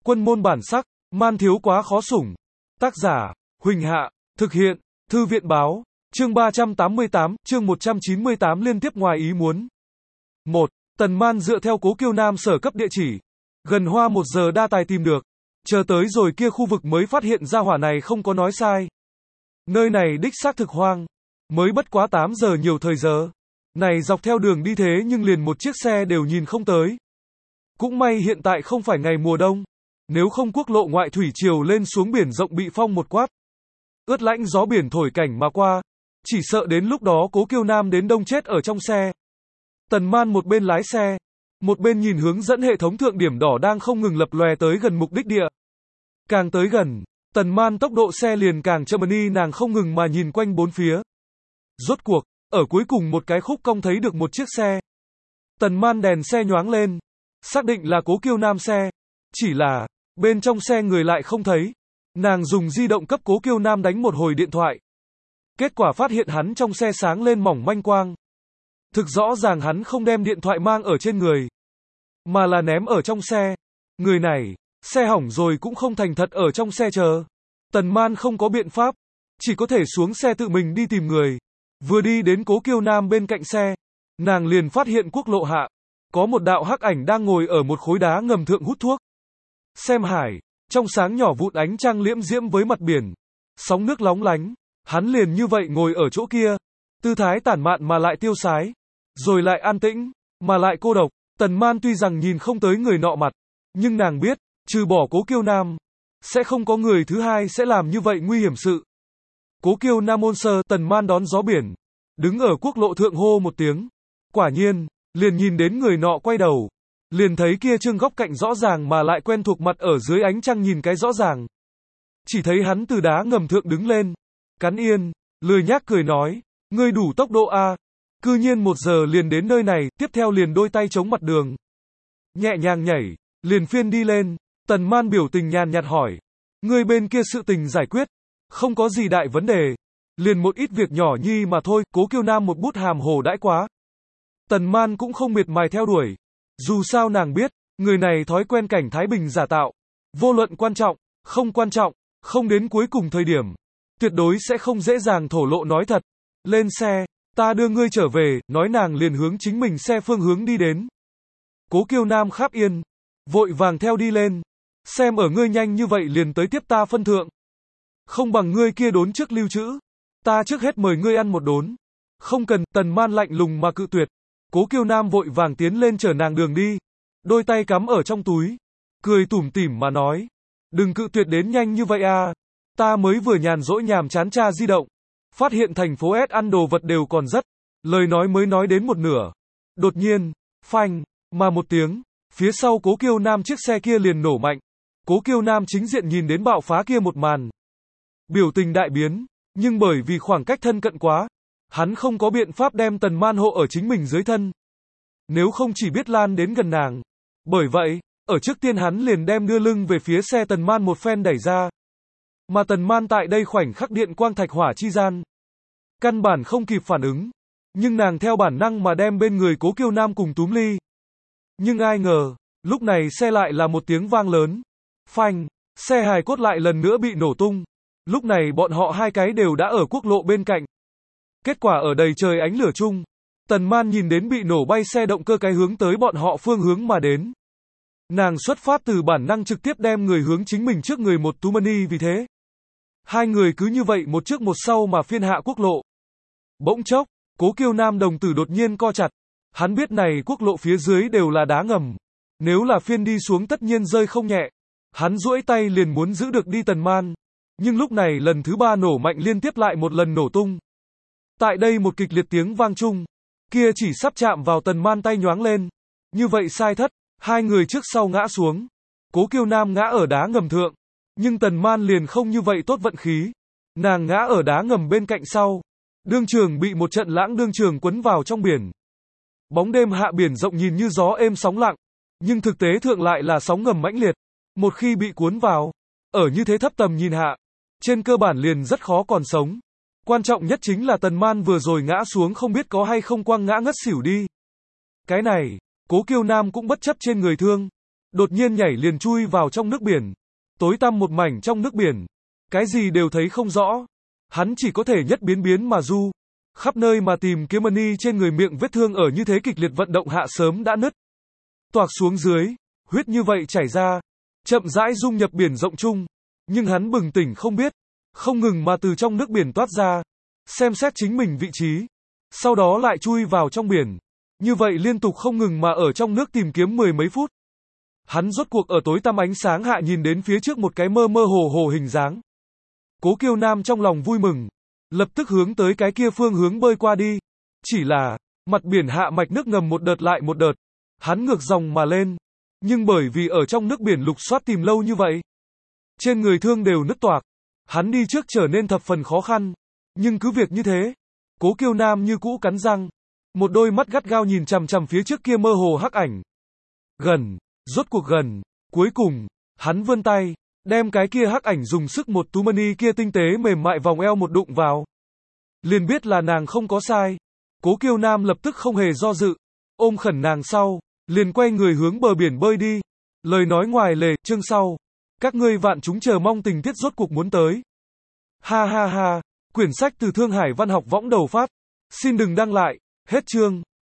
Quân môn bản sắc, man thiếu quá khó sủng. Tác giả, Huỳnh Hạ, thực hiện, Thư viện báo, chương 388, chương 198 liên tiếp ngoài ý muốn. 1. Tần Man dựa theo Cố Kiêu Nam sở cấp địa chỉ. Gần hoa 1 giờ đa tài tìm được. Chờ tới rồi kia khu vực mới phát hiện ra hỏa này không có nói sai. Nơi này đích xác thực hoang. Mới bất quá 8 giờ nhiều thời giờ. Này dọc theo đường đi thế nhưng liền một chiếc xe đều nhìn không tới. Cũng may hiện tại không phải ngày mùa đông. Nếu không quốc lộ ngoại thủy triều lên xuống biển rộng bị phong một quát. Ướt lãnh gió biển thổi cảnh mà qua. Chỉ sợ đến lúc đó Cố Kiêu Nam đến đông chết ở trong xe. Tần Man một bên lái xe, một bên nhìn hướng dẫn hệ thống thượng điểm đỏ đang không ngừng lập lòe tới gần mục đích địa. Càng tới gần, Tần Man tốc độ xe liền càng chậm đi, nàng không ngừng mà nhìn quanh bốn phía. Rốt cuộc, ở cuối cùng một cái khúc cong thấy được một chiếc xe. Tần Man đèn xe nhoáng lên, xác định là Cố Kiêu Nam xe. Chỉ là, bên trong xe người lại không thấy. Nàng dùng di động cấp Cố Kiêu Nam đánh một hồi điện thoại. Kết quả phát hiện hắn trong xe sáng lên mỏng manh quang. Thực rõ ràng hắn không đem điện thoại mang ở trên người, mà là ném ở trong xe. Người này, xe hỏng rồi cũng không thành thật ở trong xe chờ. Tần Man không có biện pháp, chỉ có thể xuống xe tự mình đi tìm người. Vừa đi đến Cố Kiêu Nam bên cạnh xe, nàng liền phát hiện quốc lộ hạ, có một đạo hắc ảnh đang ngồi ở một khối đá ngầm thượng hút thuốc. Xem hải, trong sáng nhỏ vụn ánh trăng liễm diễm với mặt biển, sóng nước lóng lánh, hắn liền như vậy ngồi ở chỗ kia, tư thái tản mạn mà lại tiêu sái, rồi lại an tĩnh, mà lại cô độc. Tần Man tuy rằng nhìn không tới người nọ mặt, nhưng nàng biết, trừ bỏ Cố Kiêu Nam, sẽ không có người thứ hai sẽ làm như vậy nguy hiểm sự. Cố Kiêu Nam ôn sơ, Tần Man đón gió biển, đứng ở quốc lộ thượng hô một tiếng. Quả nhiên, liền nhìn đến người nọ quay đầu, liền thấy kia trương góc cạnh rõ ràng mà lại quen thuộc mặt ở dưới ánh trăng nhìn cái rõ ràng. Chỉ thấy hắn từ đá ngầm thượng đứng lên, cắn yên, lười nhác cười nói, ngươi đủ tốc độ a, cư nhiên 1 giờ liền đến nơi này, tiếp theo liền đôi tay chống mặt đường. Nhẹ nhàng nhảy, liền phiên đi lên. Tần Man biểu tình nhàn nhạt hỏi, ngươi bên kia sự tình giải quyết, không có gì đại vấn đề, liền một ít việc nhỏ nhi mà thôi. Cố Kiêu Nam một bút hàm hồ đãi quá. Tần Man cũng không miệt mài theo đuổi, dù sao nàng biết, người này thói quen cảnh thái bình giả tạo, vô luận quan trọng, không đến cuối cùng thời điểm, tuyệt đối sẽ không dễ dàng thổ lộ nói thật. Lên xe, ta đưa ngươi trở về, nói nàng liền hướng chính mình xe phương hướng đi đến. Cố Kiêu Nam kháp yên, vội vàng theo đi lên, xem ở ngươi nhanh như vậy liền tới tiếp ta phân thượng. Không bằng ngươi kia đốn trước lưu trữ, ta trước hết mời ngươi ăn một đốn. Không cần. Tần Man lạnh lùng mà cự tuyệt. Cố Kiêu Nam vội vàng tiến lên chở nàng đường đi, đôi tay cắm ở trong túi, cười tủm tỉm mà nói, đừng cự tuyệt đến nhanh như vậy a, ta mới vừa nhàn rỗi nhàm chán tra di động, phát hiện thành phố S ăn đồ vật đều còn rất. Lời nói mới nói đến một nửa, đột nhiên, phanh, mà một tiếng, phía sau Cố Kiêu Nam chiếc xe kia liền nổ mạnh. Cố Kiêu Nam chính diện nhìn đến bạo phá kia một màn, biểu tình đại biến, nhưng bởi vì khoảng cách thân cận quá, hắn không có biện pháp đem Tần Man hộ ở chính mình dưới thân. Nếu không chỉ biết lan đến gần nàng. Bởi vậy, ở trước tiên hắn liền đem đưa lưng về phía xe Tần Man một phen đẩy ra. Mà Tần Man tại đây khoảnh khắc điện quang thạch hỏa chi gian, căn bản không kịp phản ứng, nhưng nàng theo bản năng mà đem bên người Cố Kiêu Nam cùng túm ly. Nhưng ai ngờ, lúc này xe lại là một tiếng vang lớn. Phanh, xe hài cốt lại lần nữa bị nổ tung. Lúc này bọn họ hai cái đều đã ở quốc lộ bên cạnh. Kết quả ở đầy trời ánh lửa chung, Tần Man nhìn đến bị nổ bay xe động cơ cái hướng tới bọn họ phương hướng mà đến. Nàng xuất phát từ bản năng trực tiếp đem người hướng chính mình trước người một túmani, vì thế hai người cứ như vậy một trước một sau mà phiên hạ quốc lộ. Bỗng chốc, Cố Kiêu Nam đồng tử đột nhiên co chặt. Hắn biết này quốc lộ phía dưới đều là đá ngầm, nếu là phiên đi xuống tất nhiên rơi không nhẹ. Hắn duỗi tay liền muốn giữ được đi Tần Man, nhưng lúc này lần thứ 3 nổ mạnh liên tiếp lại một lần nổ tung. Tại đây một kịch liệt tiếng vang chung, kia chỉ sắp chạm vào Tần Man tay nhoáng lên. Như vậy sai thất, hai người trước sau ngã xuống. Cố Kiêu Nam ngã ở đá ngầm thượng, nhưng Tần Man liền không như vậy tốt vận khí. Nàng ngã ở đá ngầm bên cạnh sau, đương trường bị một trận lãng đương trường quấn vào trong biển. Bóng đêm hạ biển rộng nhìn như gió êm sóng lặng, nhưng thực tế thượng lại là sóng ngầm mãnh liệt. Một khi bị cuốn vào, ở như thế thấp tầm nhìn hạ, trên cơ bản liền rất khó còn sống. Quan trọng nhất chính là Tần Man vừa rồi ngã xuống không biết có hay không quăng ngã ngất xỉu đi. Cái này, Cố Kiêu Nam cũng bất chấp trên người thương, đột nhiên nhảy liền chui vào trong nước biển. Tối tăm một mảnh trong nước biển. Cái gì đều thấy không rõ. Hắn chỉ có thể nhất biến biến mà du. Khắp nơi mà tìm kiếm Money trên người, miệng vết thương ở như thế kịch liệt vận động hạ sớm đã nứt toạc xuống dưới, huyết như vậy chảy ra, chậm rãi dung nhập biển rộng chung. Nhưng hắn bừng tỉnh không biết, không ngừng mà từ trong nước biển toát ra, xem xét chính mình vị trí, sau đó lại chui vào trong biển. Như vậy liên tục không ngừng mà ở trong nước tìm kiếm 10 mấy phút. Hắn rốt cuộc ở tối tăm ánh sáng hạ nhìn đến phía trước một cái mơ mơ hồ hồ hình dáng. Cố Kiêu Nam trong lòng vui mừng, lập tức hướng tới cái kia phương hướng bơi qua đi. Chỉ là, mặt biển hạ mạch nước ngầm một đợt lại một đợt, hắn ngược dòng mà lên. Nhưng bởi vì ở trong nước biển lục soát tìm lâu như vậy, trên người thương đều nứt toạc, hắn đi trước trở nên thập phần khó khăn. Nhưng cứ việc như thế, Cố Kiêu Nam như cũ cắn răng, một đôi mắt gắt gao nhìn chằm chằm phía trước kia mơ hồ hắc ảnh. Gần, rốt cuộc gần, cuối cùng, hắn vươn tay, đem cái kia hắc ảnh dùng sức một tú Money kia tinh tế mềm mại vòng eo một đụng vào. Liền biết là nàng không có sai. Cố Kiêu Nam lập tức không hề do dự, ôm khẩn nàng sau, liền quay người hướng bờ biển bơi đi. Lời nói ngoài lề, chương sau. Các ngươi vạn chúng chờ mong tình tiết rốt cuộc muốn tới. Ha ha ha, quyển sách từ Thương Hải Văn học võng đầu phát. Xin đừng đăng lại, hết chương.